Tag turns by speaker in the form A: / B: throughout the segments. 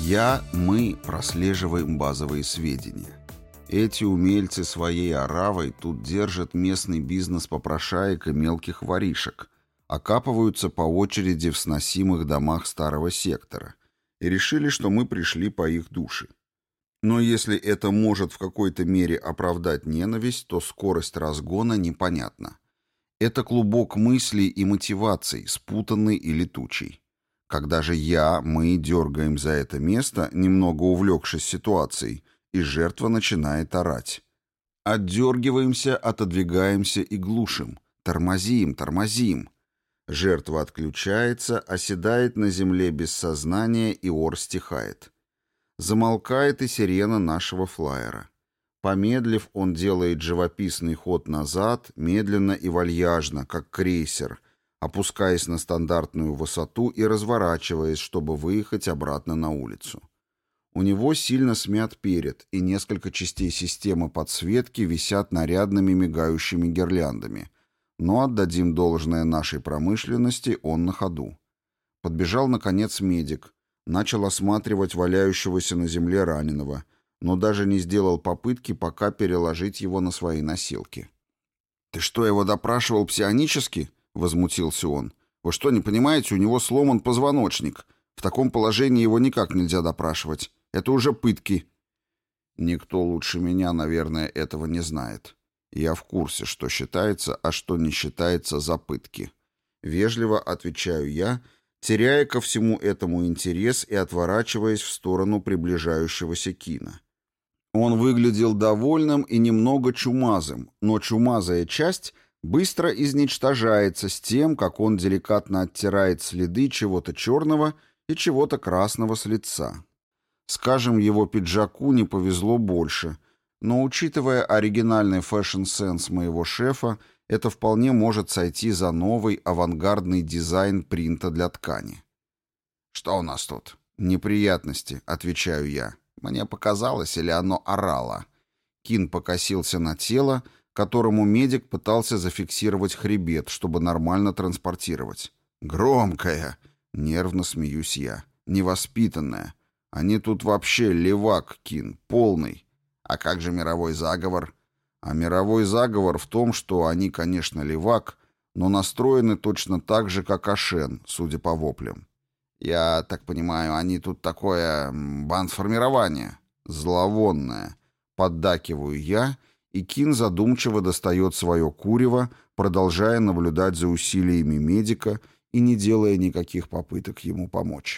A: Мы прослеживаем базовые сведения. Эти умельцы своей оравой тут держат местный бизнес попрошаек и мелких воришек, окапываются по очереди в сносимых домах старого сектора и решили, что мы пришли по их душе. Но если это может в какой-то мере оправдать ненависть, то скорость разгона непонятна. Это клубок мыслей и мотиваций, спутанный и летучий. Когда же мы дергаем за это место, немного увлекшись ситуацией, и жертва начинает орать. Отдергиваемся, отодвигаемся и глушим. Тормозим. Жертва отключается, оседает на земле без сознания, и ор стихает. Замолкает и сирена нашего флайера. Помедлив, он делает живописный ход назад, медленно и вальяжно, как крейсер, опускаясь на стандартную высоту и разворачиваясь, чтобы выехать обратно на улицу. У него сильно смят перед, и несколько частей системы подсветки висят нарядными мигающими гирляндами. Но отдадим должное нашей промышленности, он на ходу. Подбежал, наконец, медик, начал осматривать валяющегося на земле раненого, но даже не сделал попытки пока переложить его на свои носилки. «Ты что, его допрашивал псионически?» — возмутился он. «Вы что, не понимаете, у него сломан позвоночник. В таком положении его никак нельзя допрашивать. Это уже пытки». Никто лучше меня, наверное, этого не знает. Я в курсе, что считается, а что не считается за пытки. Вежливо отвечаю я, теряя ко всему этому интерес и отворачиваясь в сторону приближающегося Кина. Он выглядел довольным и немного чумазым, но чумазая часть быстро изничтожается с тем, как он деликатно оттирает следы чего-то черного и чего-то красного с лица. Скажем, его пиджаку не повезло больше, но, учитывая оригинальный фэшн-сенс моего шефа, это вполне может сойти за новый авангардный дизайн принта для ткани. «Что у нас тут?» «Неприятности», — отвечаю я. Мне показалось, или оно орало. Кин покосился на тело, которому медик пытался зафиксировать хребет, чтобы нормально транспортировать. «Громкая!» — нервно смеюсь я. «Невоспитанная. Они тут вообще левак, Кин, полный. А как же мировой заговор?» А мировой заговор в том, что они, конечно, левак, но настроены точно так же, как Ашен, судя по воплям. «Я так понимаю, они тут такое бандформирование?» «Зловонное», — поддакиваю я, и Кин задумчиво достает свое курево, продолжая наблюдать за усилиями медика и не делая никаких попыток ему помочь.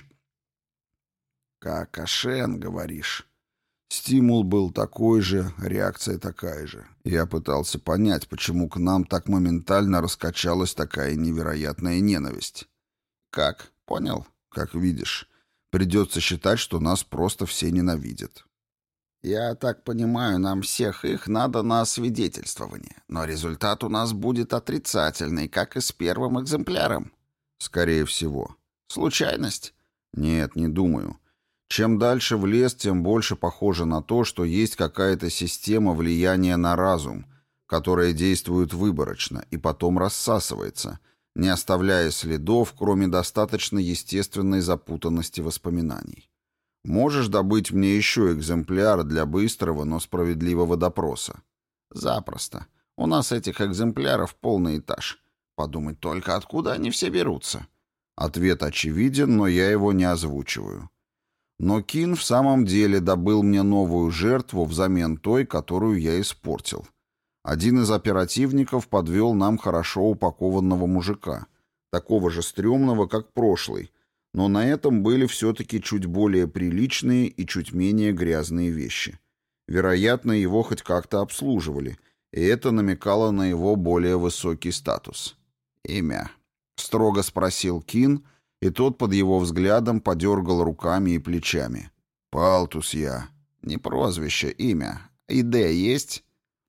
A: «Как Ашен, говоришь?» Стимул был такой же, реакция такая же. Я пытался понять, почему к нам так моментально раскачалась такая невероятная ненависть. «Как? Понял?» «Как видишь, придется считать, что нас просто все ненавидят». «Я так понимаю, нам всех их надо на освидетельствование, но результат у нас будет отрицательный, как и с первым экземпляром». «Скорее всего». «Случайность?» «Нет, не думаю. Чем дальше в лес, тем больше похоже на то, что есть какая-то система влияния на разум, которая действует выборочно и потом рассасывается, не оставляя следов, кроме достаточно естественной запутанности воспоминаний. Можешь добыть мне еще экземпляр для быстрого, но справедливого допроса?» «Запросто. У нас этих экземпляров полный этаж. Подумать только, откуда они все берутся». Ответ очевиден, но я его не озвучиваю. Но Кин в самом деле добыл мне новую жертву взамен той, которую я испортил. Один из оперативников подвел нам хорошо упакованного мужика, такого же стрёмного, как прошлый, но на этом были все-таки чуть более приличные и чуть менее грязные вещи. Вероятно, его хоть как-то обслуживали, и это намекало на его более высокий статус. «Имя?» — строго спросил Кин, и тот под его взглядом подергал руками и плечами. «Палтус я». «Не прозвище, имя. ИД есть?»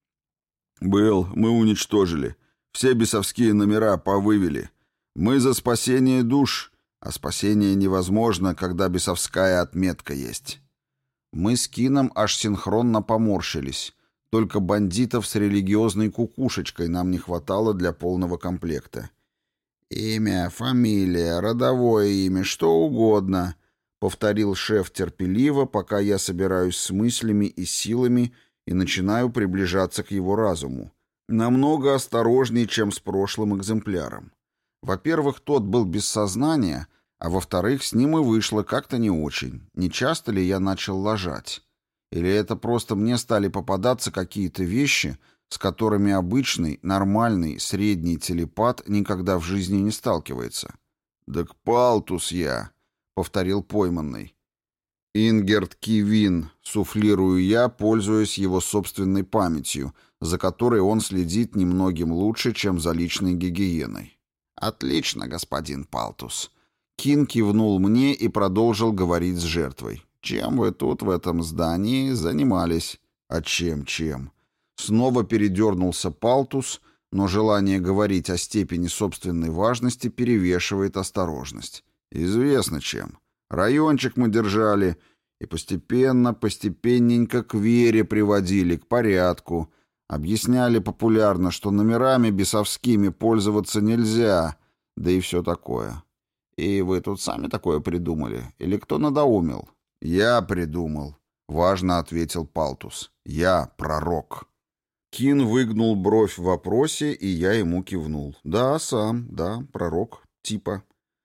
A: «Был, мы уничтожили. Все бесовские номера повывели. Мы за спасение душ, а спасение невозможно, когда бесовская отметка есть». Мы с Кином аж синхронно поморщились. Только бандитов с религиозной кукушечкой нам не хватало для полного комплекта. «Имя, фамилия, родовое имя, что угодно», — повторил шеф терпеливо, пока я собираюсь с мыслями и силами и начинаю приближаться к его разуму. Намного осторожнее, чем с прошлым экземпляром. Во-первых, тот был без сознания, а во-вторых, с ним и вышло как-то не очень. Не часто ли я начал лажать? Или это просто мне стали попадаться какие-то вещи, с которыми обычный, нормальный, средний телепат никогда в жизни не сталкивается? «Так палтус я», — повторил пойманный. «Ингерт Кивин», — суфлирую я, пользуясь его собственной памятью, за которой он следит немногим лучше, чем за личной гигиеной. «Отлично, господин Палтус». Кин кивнул мне и продолжил говорить с жертвой. «Чем вы тут, в этом здании, занимались?» «А чем?» Снова передернулся Палтус, но желание говорить о степени собственной важности перевешивает осторожность. «Известно чем. Райончик мы держали и постепенненько к вере приводили, к порядку. Объясняли популярно, что номерами бесовскими пользоваться нельзя, да и все такое. И вы тут сами такое придумали? Или кто надоумил?» «Я придумал», — важно ответил Палтус. «Я пророк». Кин выгнул бровь в вопросе, и я ему кивнул. «Да, сам, да, пророк, типа».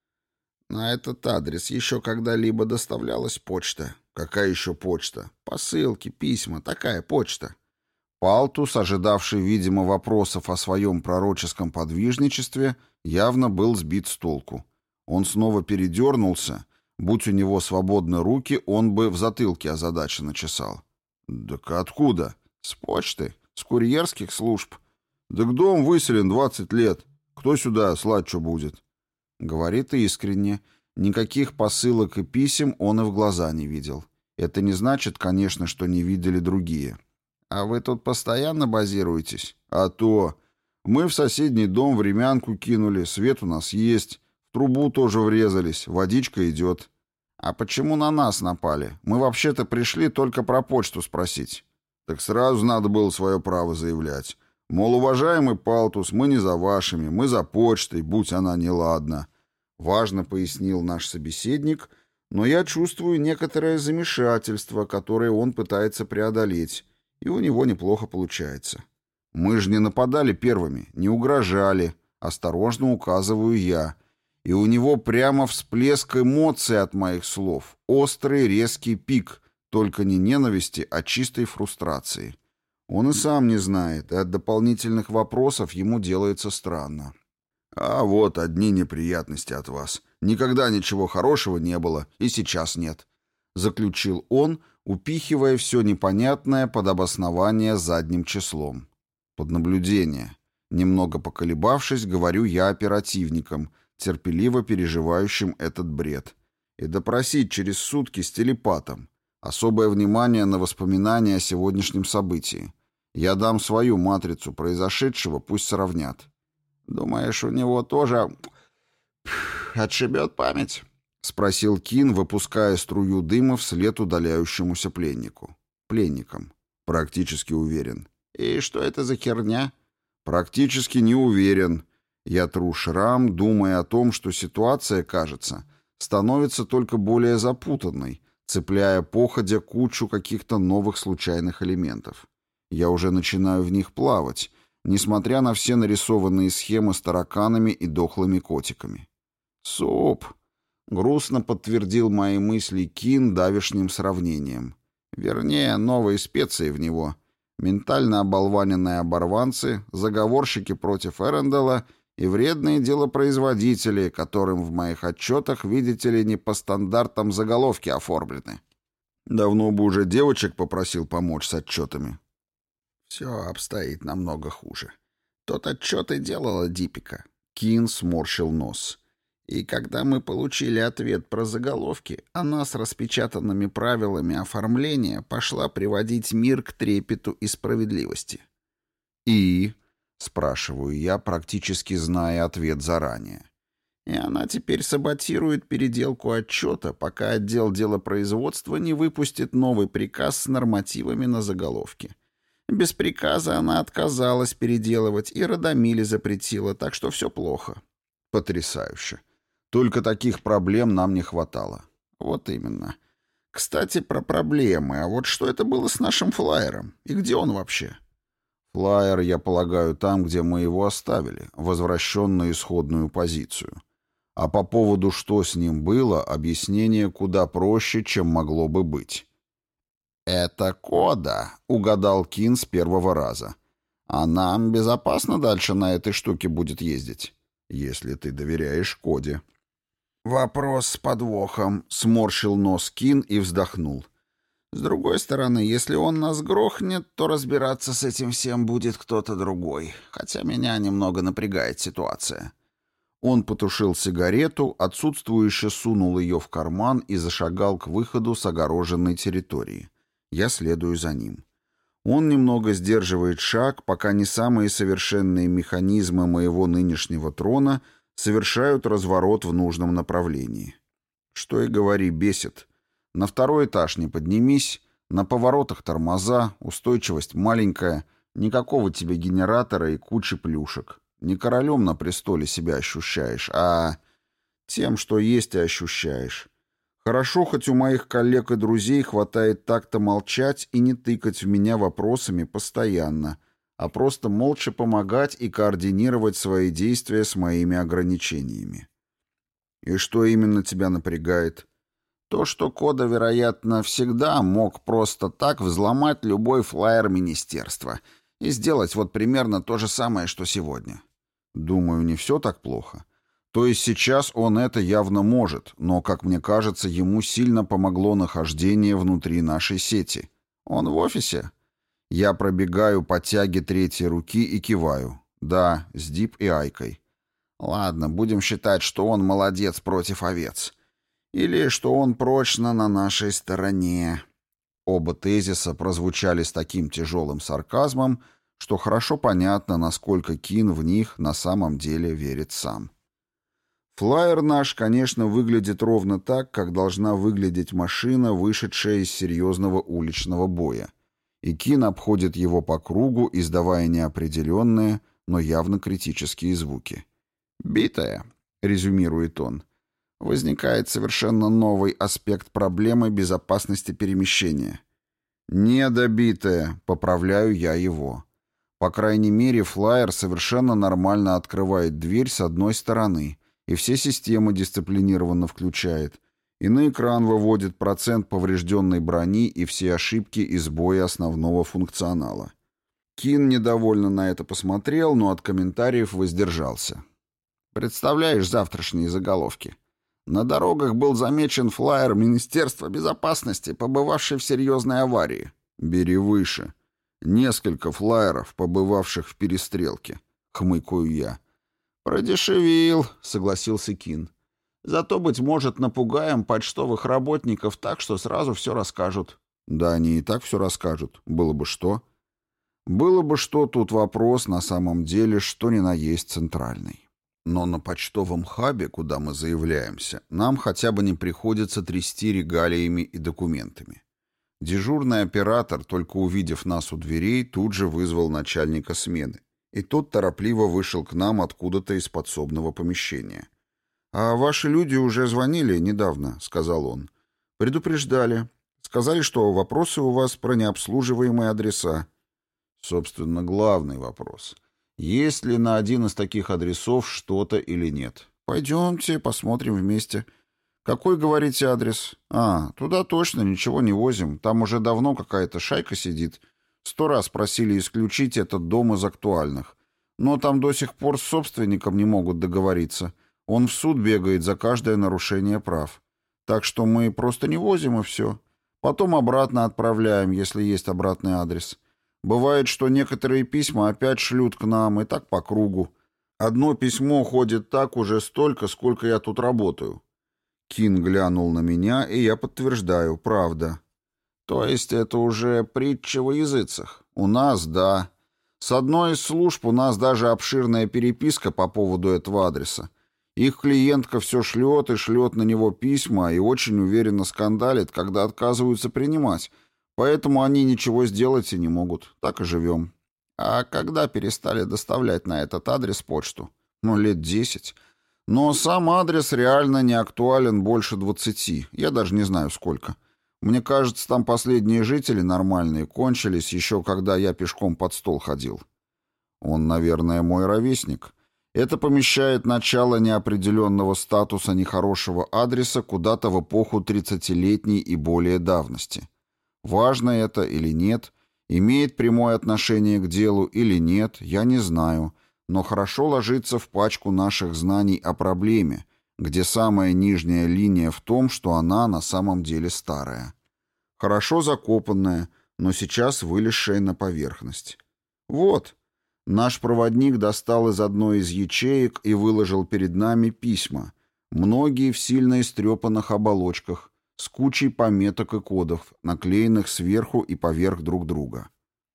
A: «На этот адрес еще когда-либо доставлялась почта?» «Какая еще почта?» «Посылки, письма, такая почта». Палтус, ожидавший, видимо, вопросов о своем пророческом подвижничестве, явно был сбит с толку. Он снова передернулся. Будь у него свободны руки, он бы в затылке озадаченно чесал. «Так откуда?» «С почты, с курьерских служб». «Так дом выселен 20 лет. Кто сюда слать что будет?» Говорит искренне. Никаких посылок и писем он и в глаза не видел. Это не значит, конечно, что не видели другие. «А вы тут постоянно базируетесь?» «А то. Мы в соседний дом времянку кинули, свет у нас есть, в трубу тоже врезались, водичка идет». «А почему на нас напали? Мы вообще-то пришли только про почту спросить». «Так сразу надо было свое право заявлять. Мол, уважаемый Палтус, мы не за вашими, мы за почтой, будь она неладна». Важно пояснил наш собеседник, но я чувствую некоторое замешательство, которое он пытается преодолеть, и у него неплохо получается. Мы же не нападали первыми, не угрожали, осторожно указываю я, и у него прямо всплеск эмоций от моих слов, острый резкий пик, только не ненависти, а чистой фрустрации. Он и сам не знает, и от дополнительных вопросов ему делается странно. «А вот одни неприятности от вас. Никогда ничего хорошего не было, и сейчас нет», — заключил он, упихивая все непонятное под обоснование задним числом. «Под наблюдение». Немного поколебавшись, говорю я оперативникам, терпеливо переживающим этот бред. И допросить через сутки с телепатом. Особое внимание на воспоминания о сегодняшнем событии. Я дам свою матрицу произошедшего, пусть сравнят. «Думаешь, у него тоже отшибет память?» — спросил Кин, выпуская струю дыма вслед удаляющемуся пленнику. «Пленникам. Практически уверен». «И что это за херня?» «Практически не уверен». Я тру шрам, думая о том, что ситуация, кажется, становится только более запутанной, цепляя походя кучу каких-то новых случайных элементов. Я уже начинаю в них плавать, несмотря на все нарисованные схемы с тараканами и дохлыми котиками. «Суп!» — грустно подтвердил мои мысли Кин давешним сравнением. Вернее, новые специи в него. Ментально оболваненные оборванцы, заговорщики против Эрендела и вредные делопроизводители, которым в моих отчетах, видите ли, не по стандартам заголовки оформлены. Давно бы уже девочек попросил помочь с отчетами. Все обстоит намного хуже. Тот отчет и делала Дипика. Кин сморщил нос. И когда мы получили ответ про заголовки, она с распечатанными правилами оформления пошла приводить мир к трепету и справедливости. «И?» — спрашиваю я, практически зная ответ заранее. И она теперь саботирует переделку отчета, пока отдел делопроизводства не выпустит новый приказ с нормативами на заголовки. Без приказа она отказалась переделывать, и Радомиле запретила, так что все плохо». «Потрясающе. Только таких проблем нам не хватало. Вот именно. Кстати, про проблемы. А вот что это было с нашим флайером? И где он вообще? Флайер, я полагаю, там, где мы его оставили, возвращен на исходную позицию. А по поводу, что с ним было, объяснение куда проще, чем могло бы быть. «Это Кода», — угадал Кин с первого раза. «А нам безопасно дальше на этой штуке будет ездить, если ты доверяешь Коде». «Вопрос с подвохом», — сморщил нос Кин и вздохнул. «С другой стороны, если он нас грохнет, то разбираться с этим всем будет кто-то другой, хотя меня немного напрягает ситуация». Он потушил сигарету, отсутствующе сунул ее в карман и зашагал к выходу с огороженной территории. Я следую за ним. Он немного сдерживает шаг, пока не самые совершенные механизмы моего нынешнего трона совершают разворот в нужном направлении. Что и говори, бесит. На второй этаж не поднимись, на поворотах тормоза, устойчивость маленькая, никакого тебе генератора и кучи плюшек. Не королем на престоле себя ощущаешь, а тем, что есть и ощущаешь. Хорошо, хоть у моих коллег и друзей хватает так-то молчать и не тыкать в меня вопросами постоянно, а просто молча помогать и координировать свои действия с моими ограничениями. И что именно тебя напрягает? То, что Кода, вероятно, всегда мог просто так взломать любой флаер министерства и сделать вот примерно то же самое, что сегодня. Думаю, не все так плохо. То есть сейчас он это явно может, но, как мне кажется, ему сильно помогло нахождение внутри нашей сети. Он в офисе? Я пробегаю по тяге третьей руки и киваю. Да, с Дип и Айкой. Ладно, будем считать, что он молодец против овец. Или что он прочно на нашей стороне. Оба тезиса прозвучали с таким тяжелым сарказмом, что хорошо понятно, насколько Кин в них на самом деле верит сам. Флайер наш, конечно, выглядит ровно так, как должна выглядеть машина, вышедшая из серьезного уличного боя. И Кин обходит его по кругу, издавая неопределенные, но явно критические звуки. «Битая», — резюмирует он, — «возникает совершенно новый аспект проблемы безопасности перемещения». «Недобитая», — поправляю я его. По крайней мере, флайер совершенно нормально открывает дверь с одной стороны, и все системы дисциплинированно включает, и на экран выводит процент поврежденной брони и все ошибки и сбои основного функционала. Кин недовольно на это посмотрел, но от комментариев воздержался. Представляешь завтрашние заголовки? На дорогах был замечен флайер Министерства безопасности, побывавший в серьезной аварии. Бери выше. Несколько флайеров, побывавших в перестрелке. Хмыкаю я. «Продешевил», — согласился Кин. «Зато, быть может, напугаем почтовых работников так, что сразу все расскажут». «Да они и так все расскажут. Было бы что?» «Было бы что, тут вопрос на самом деле, что ни на есть центральный. Но на почтовом хабе, куда мы заявляемся, нам хотя бы не приходится трясти регалиями и документами». Дежурный оператор, только увидев нас у дверей, тут же вызвал начальника смены. И тот торопливо вышел к нам откуда-то из подсобного помещения. «А ваши люди уже звонили недавно», — сказал он. «Предупреждали. Сказали, что вопросы у вас про необслуживаемые адреса». Собственно, главный вопрос. Есть ли на один из таких адресов что-то или нет? Пойдемте, посмотрим вместе. Какой, говорите, адрес? Туда точно ничего не возим. Там уже давно какая-то шайка сидит. 100 раз просили исключить этот дом из актуальных. Но там до сих пор с собственником не могут договориться. Он в суд бегает за каждое нарушение прав. Так что мы просто не возим и все. Потом обратно отправляем, если есть обратный адрес. Бывает, что некоторые письма опять шлют к нам, и так по кругу. Одно письмо ходит так уже столько, сколько я тут работаю. Кин глянул на меня, и я подтверждаю, правда. То есть это уже притча во языцах? У нас, да. С одной из служб у нас даже обширная переписка по поводу этого адреса. Их клиентка все шлет и шлет на него письма и очень уверенно скандалит, когда отказываются принимать. Поэтому они ничего сделать и не могут. Так и живем. А когда перестали доставлять на этот адрес почту? 10. Но сам адрес реально не актуален больше 20. Я даже не знаю сколько. Мне кажется, там последние жители нормальные кончились, еще когда я пешком под стол ходил. Он, наверное, мой ровесник. Это помещает начало неопределенного статуса нехорошего адреса куда-то в эпоху 30-летней и более давности. Важно это или нет, имеет прямое отношение к делу или нет, я не знаю, но хорошо ложится в пачку наших знаний о проблеме, где самая нижняя линия в том, что она на самом деле старая. Хорошо закопанная, но сейчас вылезшая на поверхность. Вот. Наш проводник достал из одной из ячеек и выложил перед нами письма, многие в сильно истрепанных оболочках, с кучей пометок и кодов, наклеенных сверху и поверх друг друга.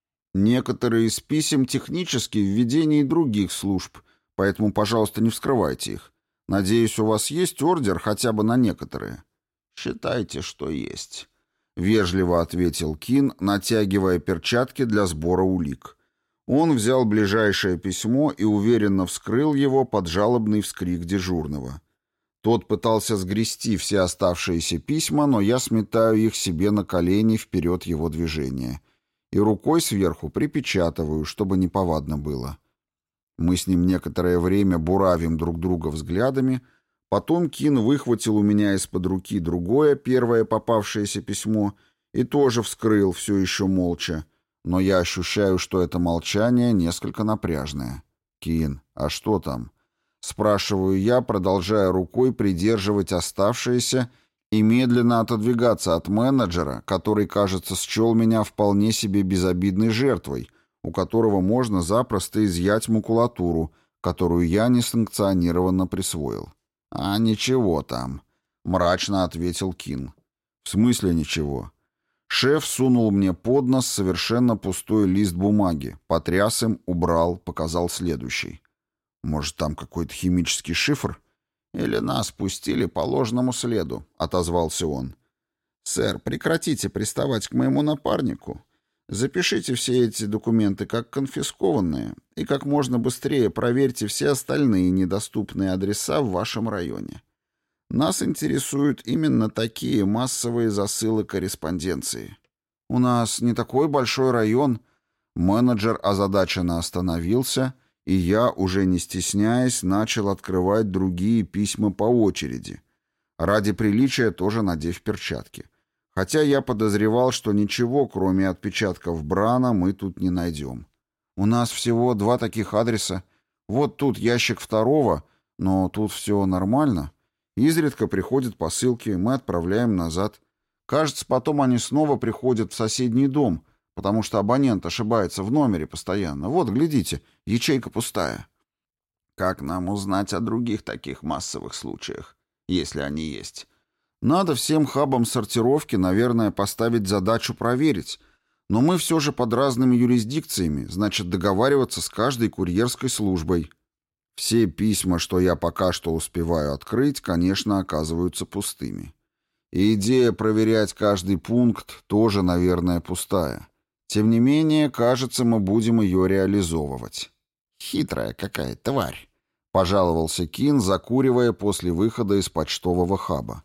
A: Некоторые из писем технически в ведении других служб, поэтому, пожалуйста, не вскрывайте их. Надеюсь, у вас есть ордер хотя бы на некоторые. Считайте, что есть, вежливо ответил Кин, натягивая перчатки для сбора улик. Он взял ближайшее письмо и уверенно вскрыл его под жалобный вскрик дежурного. Тот пытался сгрести все оставшиеся письма, но я сметаю их себе на колени вперед его движения. И рукой сверху припечатываю, чтобы неповадно было. Мы с ним некоторое время буравим друг друга взглядами, потом Кин выхватил у меня из-под руки другое, первое попавшееся письмо, и тоже вскрыл, все еще молча. Но я ощущаю, что это молчание несколько напряжное. «Кин, а что там?» Спрашиваю я, продолжая рукой придерживать оставшиеся и медленно отодвигаться от менеджера, который, кажется, счел меня вполне себе безобидной жертвой, у которого можно запросто изъять макулатуру, которую я несанкционированно присвоил. «А ничего там», — мрачно ответил Кин. «В смысле ничего?» Шеф сунул мне под нос совершенно пустой лист бумаги, потряс им, убрал, показал следующий. «Может, там какой-то химический шифр?» «Или нас пустили по ложному следу», — отозвался он. «Сэр, прекратите приставать к моему напарнику. Запишите все эти документы как конфискованные и как можно быстрее проверьте все остальные недоступные адреса в вашем районе. Нас интересуют именно такие массовые засылы корреспонденции». «У нас не такой большой район». Менеджер озадаченно остановился, и я, уже не стесняясь, начал открывать другие письма по очереди. Ради приличия тоже надев перчатки. Хотя я подозревал, что ничего, кроме отпечатков Брана, мы тут не найдем. «У нас всего 2 таких адреса. Вот тут ящик 2, но тут все нормально. Изредка приходят посылки, мы отправляем назад. Кажется, потом они снова приходят в соседний дом, потому что абонент ошибается в номере постоянно. Вот, глядите, ячейка пустая». «Как нам узнать о других таких массовых случаях, если они есть?» «Надо всем хабам сортировки, наверное, поставить задачу проверить. Но мы все же под разными юрисдикциями, значит, договариваться с каждой курьерской службой». Все письма, что я пока что успеваю открыть, конечно, оказываются пустыми. И идея проверять каждый пункт тоже, наверное, пустая. Тем не менее, кажется, мы будем ее реализовывать. «Хитрая какая тварь», — пожаловался Кин, закуривая после выхода из почтового хаба.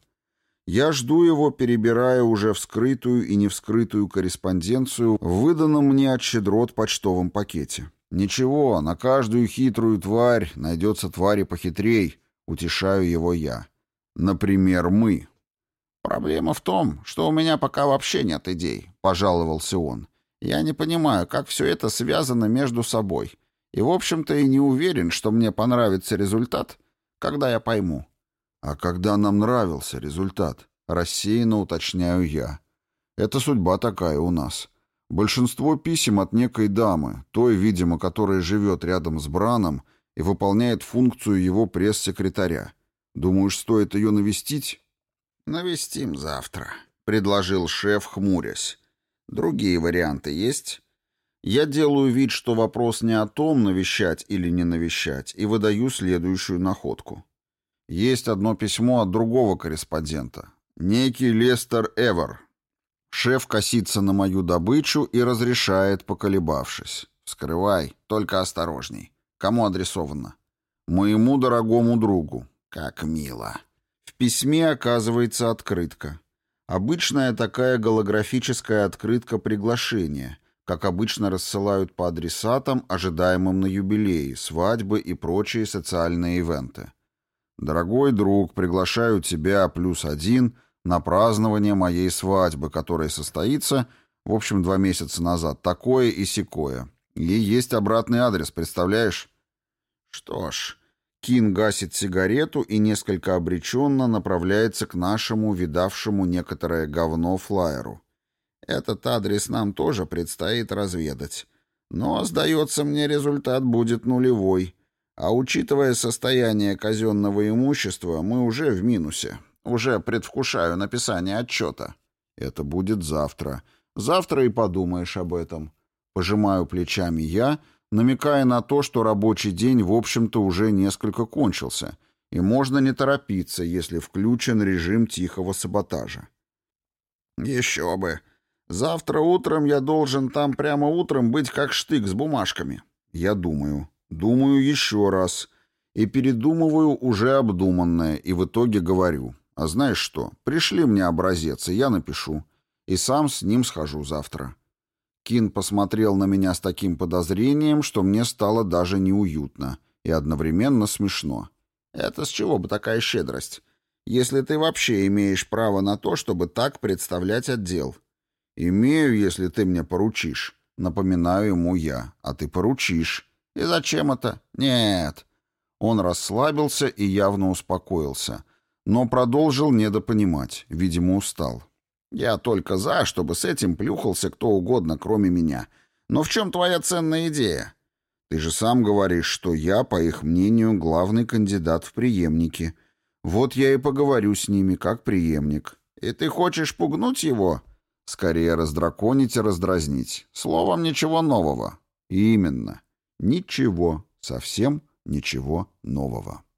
A: Я жду его, перебирая уже вскрытую и невскрытую корреспонденцию в выданном мне от щедрот почтовом пакете. «Ничего, на каждую хитрую тварь найдется тварь и похитрей», — утешаю его я. «Например, мы». «Проблема в том, что у меня пока вообще нет идей», — пожаловался он. «Я не понимаю, как все это связано между собой. И, в общем-то, и не уверен, что мне понравится результат, когда я пойму». «А когда нам нравился результат?» — рассеянно уточняю я. «Это судьба такая у нас». Большинство писем от некой дамы, той, видимо, которая живет рядом с Браном и выполняет функцию его пресс-секретаря. Думаешь, стоит ее навестить? «Навестим завтра», — предложил шеф, хмурясь. «Другие варианты есть?» Я делаю вид, что вопрос не о том, навещать или не навещать, и выдаю следующую находку. Есть одно письмо от другого корреспондента. Некий Лестер Эвер. Шеф косится на мою добычу и разрешает, поколебавшись. «Вскрывай, только осторожней. Кому адресовано?» «Моему дорогому другу. Как мило. В письме оказывается открытка. Обычная такая голографическая открытка приглашения, как обычно рассылают по адресатам, ожидаемым на юбилеи, свадьбы и прочие социальные ивенты. «Дорогой друг, приглашаю тебя +1 на празднование моей свадьбы, которая состоится, в общем, 2 месяца назад, такое и сякое. И есть обратный адрес, представляешь?» Что ж, Кин гасит сигарету и несколько обреченно направляется к нашему, видавшему некоторое говно, флаеру. Этот адрес нам тоже предстоит разведать. Но, сдается мне, результат будет нулевой. А учитывая состояние казенного имущества, мы уже в минусе. Уже предвкушаю написание отчета. Это будет завтра. Завтра и подумаешь об этом. Пожимаю плечами я, намекая на то, что рабочий день, в общем-то, уже несколько кончился, и можно не торопиться, если включен режим тихого саботажа. Еще бы. Завтра утром я должен там прямо утром быть как штык с бумажками. Я думаю. Думаю еще раз. И передумываю уже обдуманное, и в итоге говорю. А знаешь что? Пришли мне образец, и я напишу. И сам с ним схожу завтра. Кин посмотрел на меня с таким подозрением, что мне стало даже неуютно и одновременно смешно. Это с чего бы такая щедрость? Если ты вообще имеешь право на то, чтобы так представлять отдел. Имею, если ты мне поручишь. Напоминаю ему я. А ты поручишь. И зачем это? Нет. Он расслабился и явно успокоился, но продолжил недопонимать, видимо, устал. Я только за, чтобы с этим плюхался кто угодно, кроме меня. Но в чем твоя ценная идея? Ты же сам говоришь, что я, по их мнению, главный кандидат в преемники. Вот я и поговорю с ними, как преемник. И ты хочешь пугнуть его? Скорее раздраконить и раздразнить. Словом, ничего нового. Именно. Ничего. Совсем ничего нового.